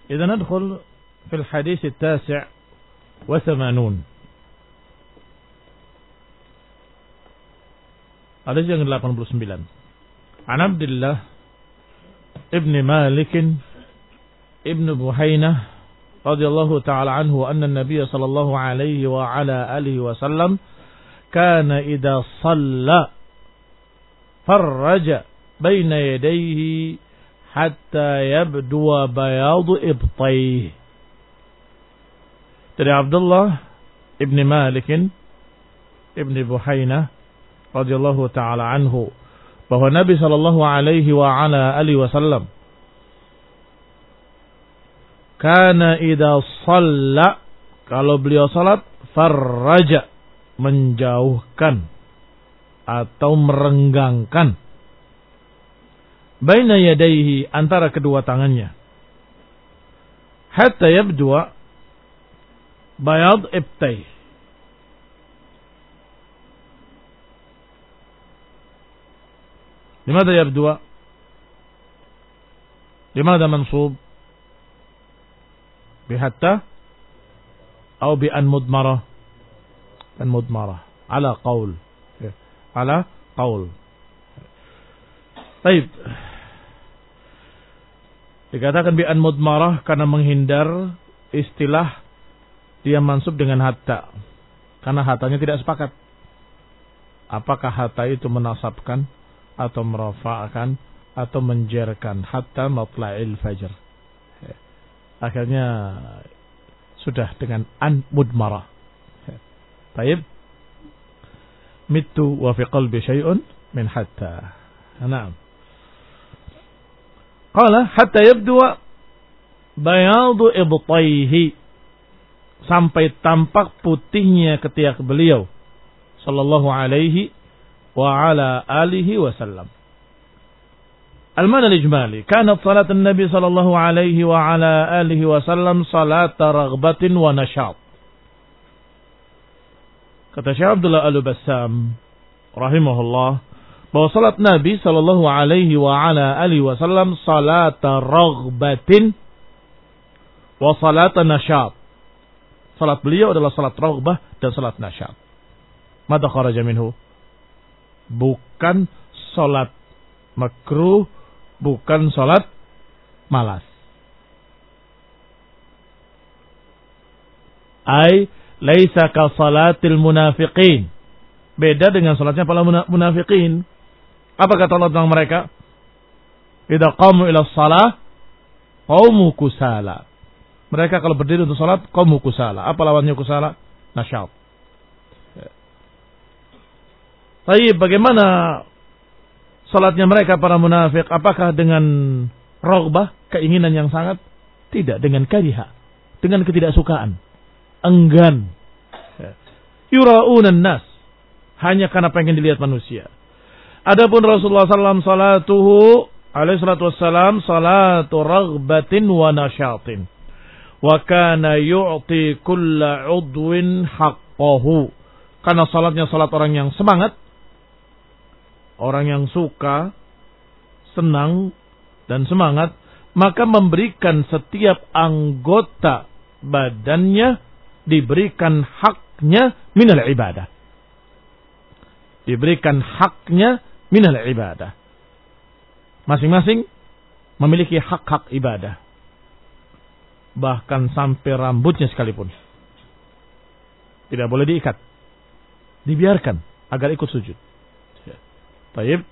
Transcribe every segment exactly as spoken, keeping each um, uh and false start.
إذا ندخل في الحديث التاسع وثمانون. Hadis yang delapan puluh sembilan. An Abdullah ibn Malik ibn Buhainah radhiyallahu ta'ala anhu anna an-nabiy sallallahu alaihi wa ala alihi wa sallam kana idza shalla farraja baina yadayhi hatta yabdu bayadu ibtayhi. Dari Abdullah ibn Malik ibn Buhainah radhiyallahu ta'ala anhu bahwa Nabi sallallahu alaihi wa ala alihi wasallam kana idza shalla, kalau beliau salat, farraja, menjauhkan atau merenggangkan, baina yadayhi, antara kedua tangannya, hatta yabdu bayad ibtayhi, لماذا يبدو؟ لماذا منصوب بحتى أو بأن مضمرة؟ أن مضمرة على قول على قول. طيب, dikatakan bi'an mudmarah karena menghindar istilah dia mansub dengan hatta, karena hatanya tidak sepakat. Apakah hatta itu menasabkan atau merafa'kan atau menjerkan hatta matla'il fajr. Akhirnya sudah dengan an mudmarah. Baik. Mittu wa fi qalbi syai'un min hatta. Naam. Qala hatta yabdu bayadu ibtayhi, sampai tampak putihnya ketiak beliau sallallahu alaihi wa ala alihi wasallam. Al-mana al-ijmali, kanat salat an-nabi sallallahu alaihi wa ala alihi wasallam salat raghbatin wa nashat. Kata Syekh Abdullah Al-Bassam rahimahullah bahwa salat Nabi sallallahu alaihi wa ala alihi wasallam salat raghbatin wa salat nashat. Salat beliau adalah salat raghbah dan salat nashat. Mada kharaja minhu? Bukan salat makruh, bukan salat malas. Ai laisa ka salatil munafiqin. Beda dengan salatnya para munafiqin. Apa kata Allah tentang mereka? Idza qamu ila shalah qamu kusala. Mereka kalau berdiri untuk salat qamu kusala. Apa lawannya kusala? Nasyat. Baik, bagaimana salatnya mereka para munafik? Apakah dengan raghbah, keinginan yang sangat? Tidak, dengan kariha, dengan ketidaksukaan, enggan. Yura'unan nas, hanya karena pengen dilihat manusia. Adapun Rasulullah sallallahu alaihi wasallam salatuhu alaihi salatu wassalam salatu raghbatin wa nasyatin. Wa kana yu'ti kulla udwin haqqahu. Karena salatnya salat orang yang semangat, orang yang suka, senang, dan semangat, maka memberikan setiap anggota badannya, diberikan haknya minal ibadah. Diberikan haknya minal ibadah. Masing-masing memiliki hak-hak ibadah. Bahkan sampai rambutnya sekalipun. Tidak boleh diikat. Dibiarkan agar ikut sujud. Baik.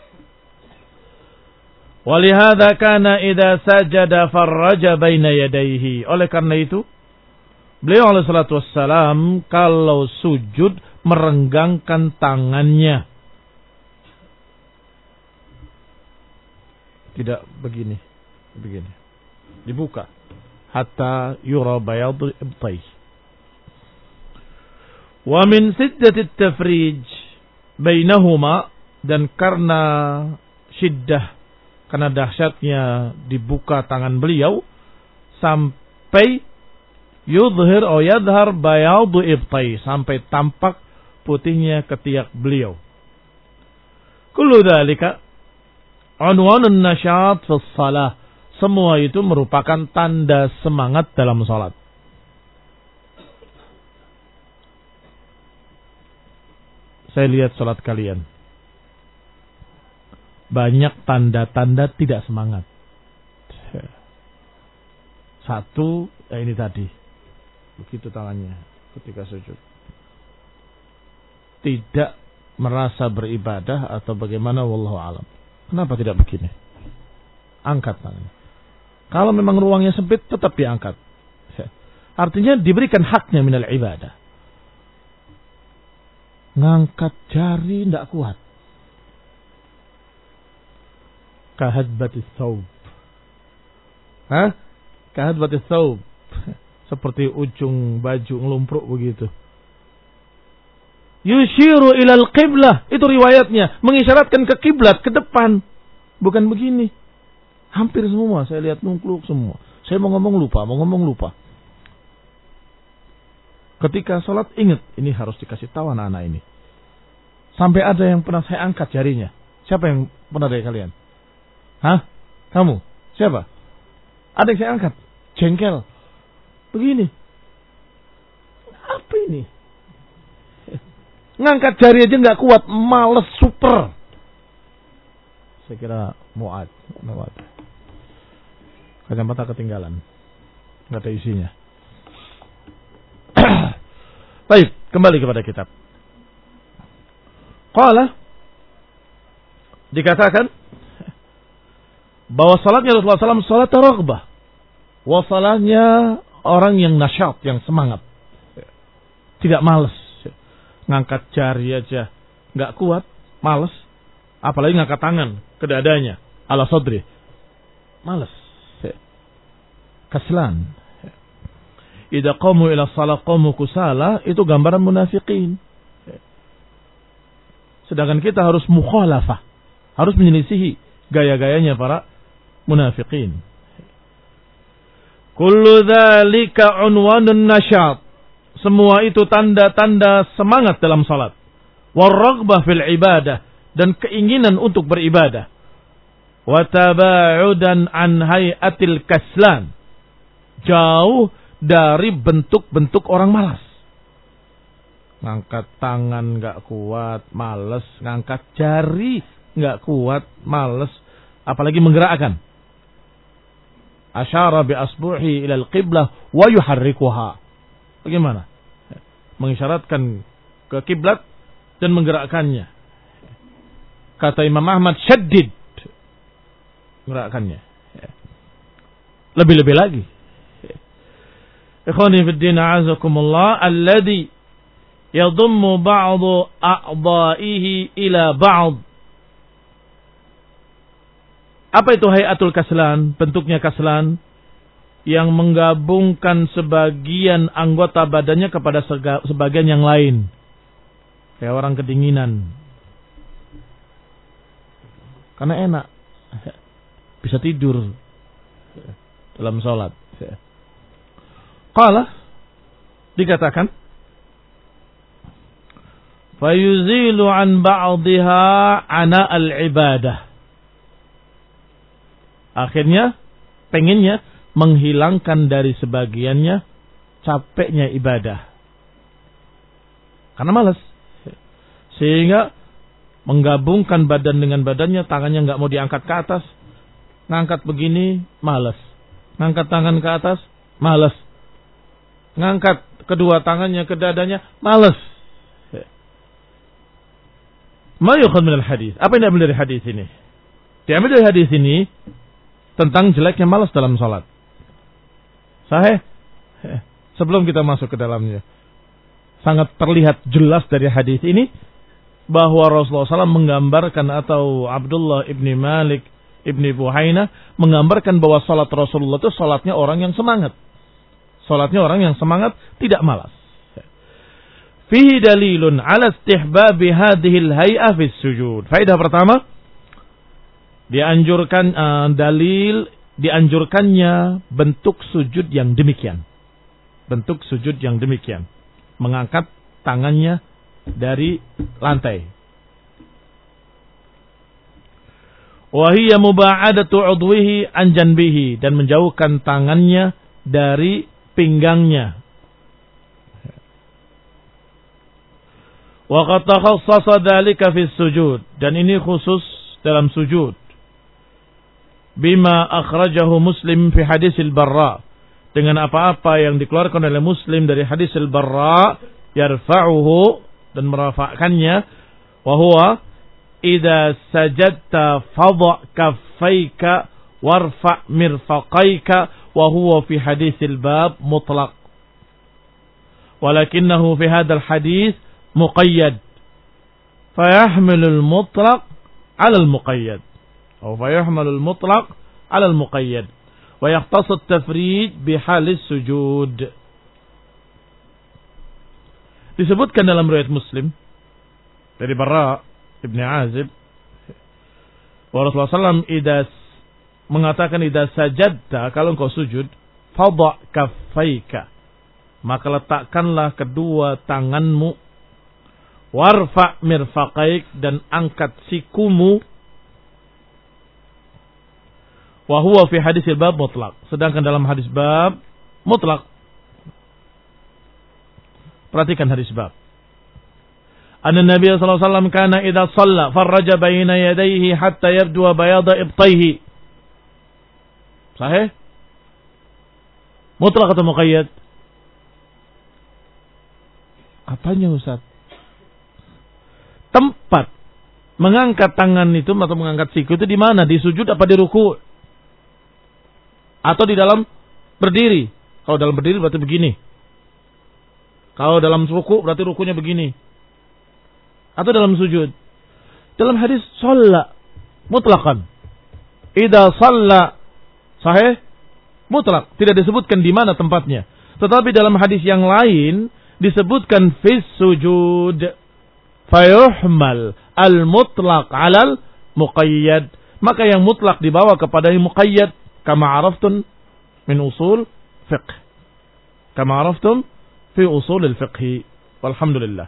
Walihada kana idza sajada farraja baina yadayhi. Oleh karena itu, beliau alaihi salatu wassalam kalau sujud merenggangkan tangannya. Tidak begini, begini. Dibuka hatta yura bayadu ibtayh. Wa min siddati at-tafrij bainahuma, dan karena syiddah, karena dahsyatnya dibuka tangan beliau sampai yudhhir atau yadhhar bayadu ibtayh, sampai tampak putihnya ketiak beliau. Kullu dzalika unwanun nasyat fi shalah. Semua itu merupakan tanda semangat dalam sholat. Saya lihat sholat kalian. Banyak tanda-tanda tidak semangat. Satu, ya ini tadi. Begitu tangannya ketika sujud. Tidak merasa beribadah atau bagaimana, wallahu alam. Kenapa tidak begini? Angkat tangannya. Kalau memang ruangnya sempit, tetap diangkat. Artinya diberikan haknya minal ibadah. Ngangkat jari tidak kuat. Kahadbatis thawb. Hah? Kahadbatis thawb. Seperti ujung baju ngelumpruk begitu. Yushiru ilal qiblah. Itu riwayatnya. Mengisyaratkan ke kiblat, ke depan. Bukan begini. Hampir semua. Saya lihat nungkluk semua. Saya mau ngomong lupa. Mau ngomong lupa. Ketika sholat ingat. Ini harus dikasih tahu anak-anak ini. Sampai ada yang pernah saya angkat jarinya. Siapa yang pernah dari kalian? Hah? Kamu? Siapa? Ada yang saya angkat. Jengkel. Begini. Apa ini? Ngangkat jari aja nggak kuat. Males super. Saya kira Mu'ad. Mu'ad. Kacamata ketinggalan. Nggak ada isinya. Baik. Kembali kepada kitab. Qala. Dikatakan. Bahwa salatnya Rasulullah shallallahu alaihi wasallam salat raghbah. Wa salatnya orang yang nasyat, yang semangat. Tidak malas. Ngangkat jari aja nggak kuat, malas. Apalagi ngangkat tangan ke dadanya, ala sadri. Malas. Kaslan. Idza qamu ila shalah qamu kusala, itu gambaran munafiqin. Sedangkan kita harus mukhalafah, harus menyelisihi gaya-gayanya para munafiqin. Kullu dzalika unwanun nasyat. Semua itu tanda-tanda semangat dalam salat. War-raghbah fil ibadah, dan keinginan untuk beribadah. Wa taba'udan an hayatil kaslan. Jauh dari bentuk-bentuk orang malas. Ngangkat tangan enggak kuat, malas. Ngangkat jari enggak kuat, malas. Apalagi menggerakkan. Asyara bi asbuhi ilal qiblah wa yuharrikuha. Bagaimana? Mengisyaratkan ke kiblat dan menggerakkannya. Kata Imam Ahmad, syaddid. Menggerakkannya. Lebih-lebih lagi. Ikhwani fi din a'azakumullah, alladhi yadummu ba'du a'dha'ihi ila ba'd. Apa itu hayatul kaslan? Bentuknya kaslan yang menggabungkan sebagian anggota badannya kepada sebagian yang lain. Kayak orang kedinginan. Karena enak. Bisa tidur dalam sholat. Qala, dikatakan, fayuzilu an ba'dha ana al-ibadah. Akhirnya, pengennya menghilangkan dari sebagiannya capeknya ibadah. Karena malas. Sehingga menggabungkan badan dengan badannya, tangannya nggak mau diangkat ke atas. Ngangkat begini, malas. Ngangkat tangan ke atas, malas. Ngangkat kedua tangannya ke dadanya, malas. Ma yukhad minal hadis. Apa yang diambil dari hadis ini? Diambil dari hadis ini tentang jeleknya malas dalam salat. Sahih? Sebelum kita masuk ke dalamnya, sangat terlihat jelas dari hadis ini bahwa Rasulullah shallallahu alaihi wasallam menggambarkan, atau Abdullah ibni Malik ibni Buhaina menggambarkan bahwa salat Rasulullah itu salatnya orang yang semangat. Salatnya orang yang semangat, tidak malas. Fihi dalilun ala istihbabi hadhil hay'ah fis sujud. Faedah pertama, dianjurkan uh, dalil dianjurkannya bentuk sujud yang demikian. Bentuk sujud yang demikian. Mengangkat tangannya dari lantai. Wa hiya muba'adatu 'udwihi an janbihi, dan menjauhkan tangannya dari pinggangnya. Wa qad takhassasa dzalika fi sujud, dan ini khusus dalam sujud. Bima akhrajahu Muslim fi hadis al-Barra, dengan apa-apa yang dikeluarkan oleh Muslim dari hadis al-Barra, yarfa'uhu, dan merafa'kannya, wa huwa idza sajadta fadha kaffayka warfa' mirfaqayka, wa huwa fi hadis al-bab mutlaq, walakinnahu fi hadzal hadis muqayyad, fayahmilu al-mutlaq 'ala al-muqayyad, atau fayahmilu al-mutlaq 'ala al-muqayyad, wa yahtassu at-tafrid bi halis sujud. Disebutkan dalam riwayat Muslim dari Barra Ibn Azib, wa Rasulullah sallallahu alaihi wasallam idza mengatakan idza sajadta, kalau engkau sujud, fadha kaffayka, maka letakkanlah kedua tanganmu, warfa' mirfaqaik, dan angkat sikumu, wa huwa fi hadis bab mutlaq, sedangkan dalam hadis bab mutlaq. Perhatikan hadis bab. Anna Nabi sallallahu alaihi wasallam kana idza shalla farraja baina yadayhi hatta yabdu bayada ibtayhi. Sahih? Mutlaq atau muqayyad? Apanya Ustaz? Tempat mengangkat tangan itu atau mengangkat siku itu di mana? Di sujud apa di ruku? Atau di dalam berdiri? Kalau dalam berdiri berarti begini. Kalau dalam ruku berarti rukunya begini. Atau dalam sujud. Dalam hadis shalla mutlaqan. Idza shalla, sahih, mutlaq, tidak disebutkan di mana tempatnya. Tetapi dalam hadis yang lain disebutkan fis sujud. Fayuhmal al-mutlaq 'alal muqayyad. Maka yang mutlak dibawa kepada yang muqayyad, kama araftun min usul fiqh. Kama araftum fi usul al-fiqh. Walhamdulillah.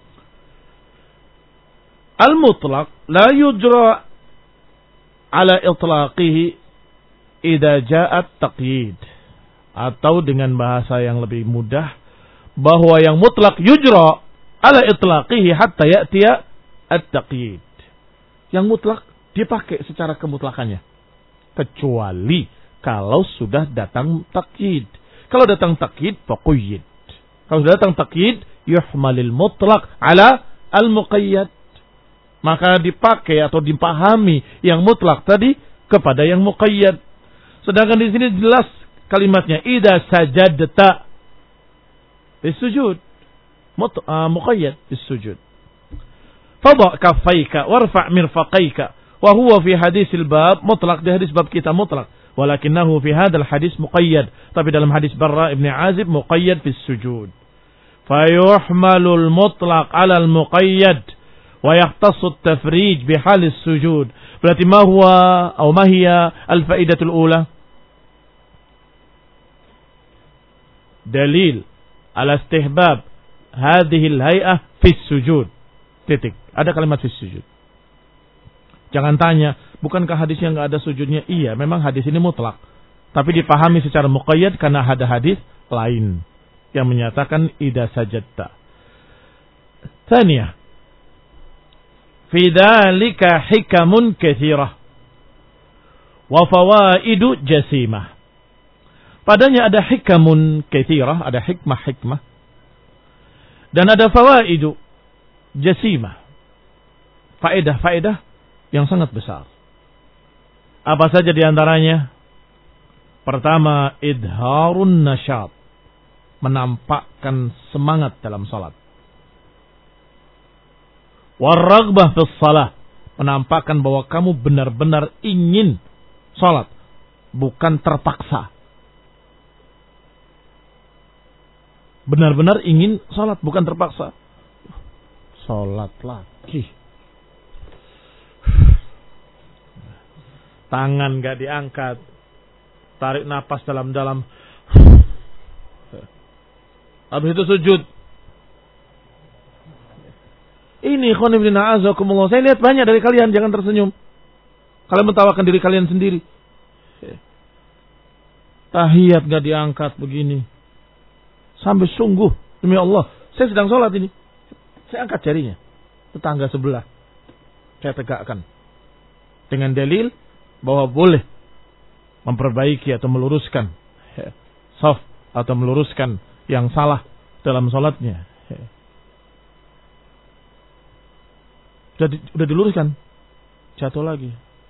Al-mutlaq la yujra ala itlaqihi idza ja'at taqyid. Atau dengan bahasa yang lebih mudah, bahwa yang mutlak yujra ala itlaqihi hatta ya'tiya at-taqyid. Yang mutlak dipakai secara kemutlakannya, kecuali kalau sudah datang taqyid. Kalau datang taqyid, faqayyid. Kalau sudah datang taqyid, yuhmalil mutlaq ala al-muqayyad. Maka dipakai atau dipahami yang mutlak tadi kepada yang muqayyad. Sedangkan di sini jelas kalimatnya, idza sajadta bis-sujud, uh, muqayyad bis-sujud. Fadha kaffayka warfa' mirfaqayka, wa huwa fi hadisil bab mutlaq, di hadis bab kita mutlaq, walakinnahu fi hadzal hadis muqayyad, tapi dalam hadis Barra Ibn Azib muqayyad bis-sujud. Fayuhmalul mutlaq 'ala al-muqayyad wa yahtassu at-tafrij bi halis sujud. Berarti ma huwa atau ma hiya al-faidatul ula? Dalil ala istihbab hadhihi al-hay'ah fi sujud. Titik. Ada kalimat fi sujud. Jangan tanya, bukankah hadisnya enggak ada sujudnya? Iya, memang hadis ini mutlak. Tapi dipahami secara muqayyad karena ada hadis lain yang menyatakan idza sajadta. Tsaniyah. Fi dzalika hikamun katsirah wa fawaidu jasimah. Padanya ada hikamun katsirah, ada hikmah-hikmah. Dan ada fawaidu jasimah. Faedah-faedah yang sangat besar. Apa saja di antaranya? Pertama, idharun nasyat, menampakkan semangat dalam salat. Waraghbah fis shalah, menampakkan bahwa kamu benar-benar ingin salat, bukan terpaksa. Benar-benar ingin salat, bukan terpaksa. Salat lagi. Tangan gak diangkat, tarik napas dalam-dalam, habis itu sujud. Ini khonibdina azakumullah, saya lihat banyak dari kalian, jangan tersenyum. Kalian mentawakan diri kalian sendiri. Tahiyat gak diangkat begini. Sampai sungguh, demi Allah, saya sedang sholat ini. Saya angkat jarinya. Tetangga sebelah. Saya tegakkan. Dengan dalil bahwa boleh memperbaiki atau meluruskan saf atau meluruskan yang salah dalam sholatnya. Sudah, di, sudah diluruskan. Jatuh lagi.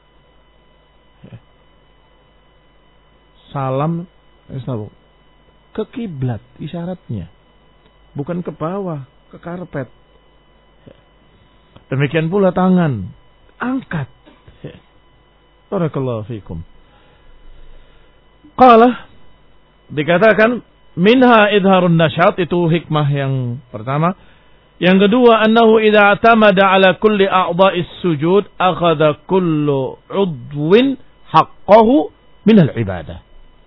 Salam ke kiblat isyaratnya. Bukan ke bawah, ke karpet. Demikian pula tangan. Angkat. Barakallahu fikum. Qala, dikatakan minha idharun nasyat, itu hikmah yang pertama. Yang kedua, annahu idza atamada ala kulli a'dha'is sujud akhadha kullu 'udwin haqqahu min al-ibadah.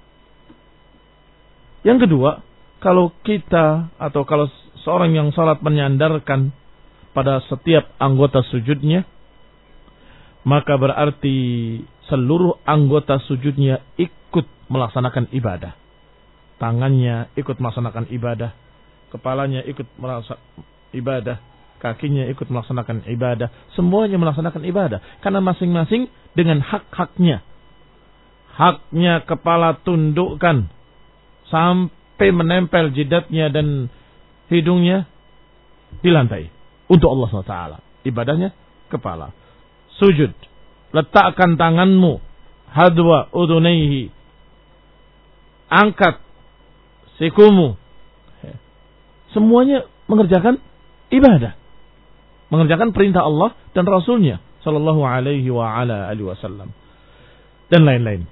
Yang kedua, kalau kita atau kalau seorang yang salat menyandarkan pada setiap anggota sujudnya, maka berarti seluruh anggota sujudnya ikut melaksanakan ibadah. Tangannya ikut melaksanakan ibadah, kepalanya ikut melaksanakan ibadah, kakinya ikut melaksanakan ibadah, semuanya melaksanakan ibadah karena masing-masing dengan hak-haknya. Haknya kepala tundukkan sampai menempel jidatnya dan hidungnya di lantai untuk Allah subhanahu wa taala. Ibadahnya kepala. Sujud, letakkan tanganmu hadwa udunaihi, angkat sikumu. Semuanya mengerjakan ibadah, mengerjakan perintah Allah dan Rasulnya sallallahu alaihi wa ala alihi wasallam dan lain-lain.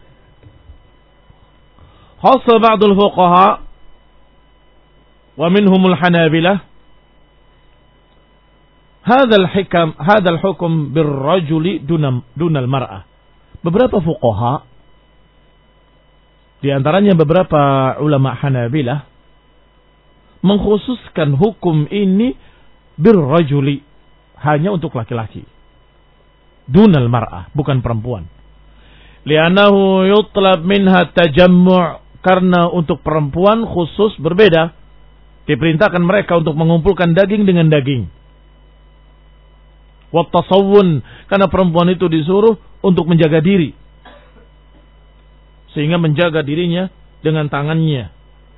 Khassa ba'dul fuqaha wa minhumul hanabilah hadzal hikam hadzal hukum birrajuli dunal dunal mar'ah. Beberapa fuqaha, di antaranya beberapa ulama Hanabilah, mengkhususkan hukum ini birrajuli, hanya untuk laki-laki, dunal mar'ah, bukan perempuan. Li'annahu yutlab minha tajammu', karena untuk perempuan khusus berbeda, diperintahkan mereka untuk mengumpulkan daging dengan daging. Wa tasawwun, karena perempuan itu disuruh untuk menjaga diri, sehingga menjaga dirinya dengan tangannya.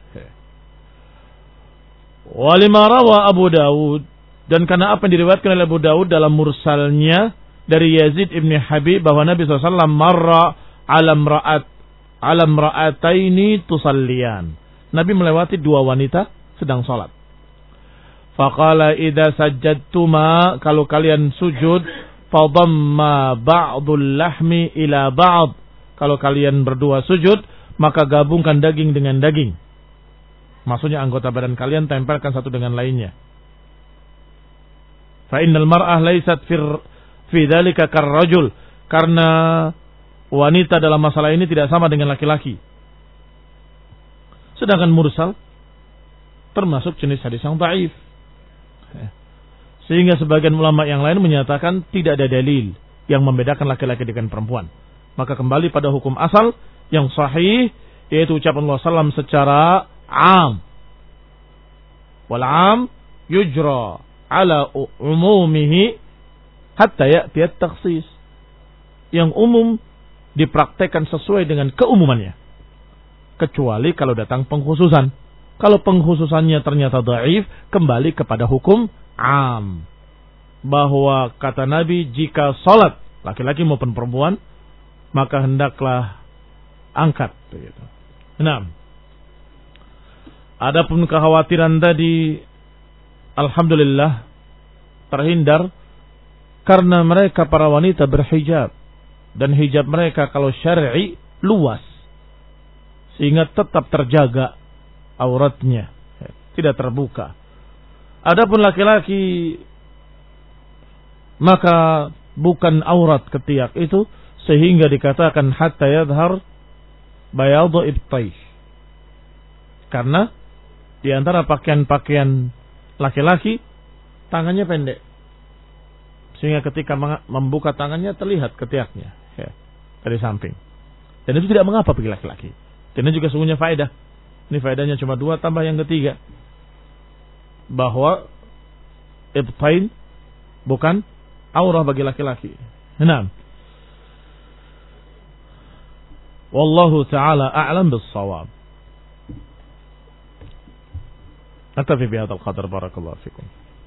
Wa lima rawa Abu Dawud, dan karena apa yang diriwayatkan oleh Abu Dawud dalam mursalnya dari Yazid ibn Habib bahwa Nabi shallallahu alaihi wasallam marra alam ra'at alam ra'ataini tusalliyan. Nabi melewati dua wanita sedang salat. Faqala idza sajadtuma, kalau kalian sujud, fadamma ba'dul lahmi ila ba'd, kalau kalian berdua sujud maka gabungkan daging dengan daging. Maksudnya anggota badan kalian tempelkan satu dengan lainnya. Fa innal mar'ah laysat fir fi dzalika karrajul, karena wanita dalam masalah ini tidak sama dengan laki-laki. Sedangkan mursal termasuk jenis hadis yang dhaif. Sehingga sebagian ulama yang lain menyatakan tidak ada dalil yang membedakan laki-laki dengan perempuan. Maka kembali pada hukum asal yang sahih, yaitu ucapan Allah sallallahu alaihi wasallam secara am. Wal am yujra ala umumihi hatta ya'ti at-takhsis. Yang umum dipraktekkan sesuai dengan keumumannya, kecuali kalau datang pengkhususan. Kalau pengkhususannya ternyata dhaif, kembali kepada hukum am, bahwa kata Nabi, jika salat laki-laki maupun perempuan, maka hendaklah angkat begitu. Nah, adapun kekhawatiran tadi, alhamdulillah terhindar, karena mereka para wanita berhijab, dan hijab mereka kalau syar'i luas, sehingga tetap terjaga auratnya, tidak terbuka. Adapun laki-laki, maka bukan aurat ketiak itu, sehingga dikatakan hatta yadhar bayadu ibtayh, karena di antara pakaian-pakaian laki-laki tangannya pendek, sehingga ketika membuka tangannya terlihat ketiaknya. ya, dari samping. Dan itu tidak mengapa bagi laki-laki. Dan ini juga sungguhnya faedah. Ini faedahnya cuma dua tambah yang ketiga, bahwa ibtain bukan aurah bagi laki-laki. Nah, wallahu taala a'lam bis-shawab. Aktafi bihadzal qadar, barakallahu fikum.